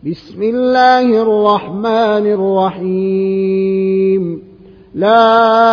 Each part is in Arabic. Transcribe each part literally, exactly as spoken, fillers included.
بسم الله الرحمن الرحيم لا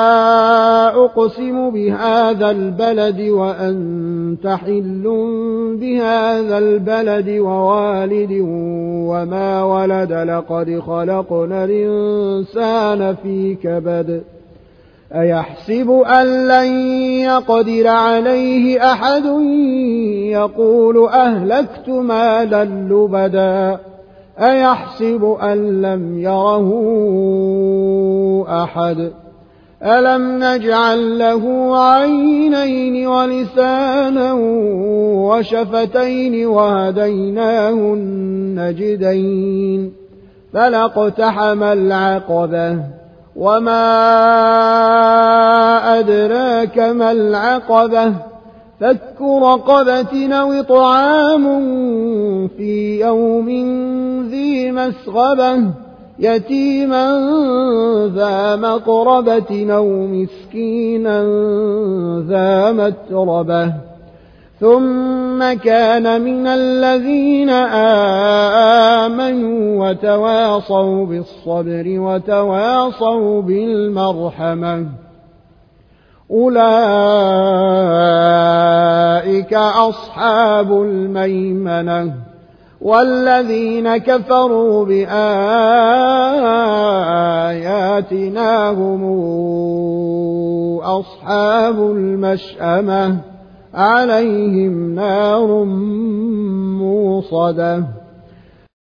أقسم بهذا البلد وأنت حل بهذا البلد ووالد وما ولد لقد خلقنا الإنسان في كبد أيحسب أن لن يقدر عليه أحد يقول أهلكت مالا لبدا أيحسب أن لم يره أحد ألم نجعل له عينين ولسانا وشفتين وهديناه النجدين فلاقتحم العقبة وما أدراك ما العقبة فك رقبة أو طعام في يوم ذي مسغبة يتيما ذا مقربة أو مسكينا ذا متربة ثم كان من الذين آمنوا وتواصوا بالصبر وتواصوا بالمرحمة أولئك أصحاب الميمنة والذين كفروا بآياتنا هم أصحاب المشأمة عليهم نار موصدة.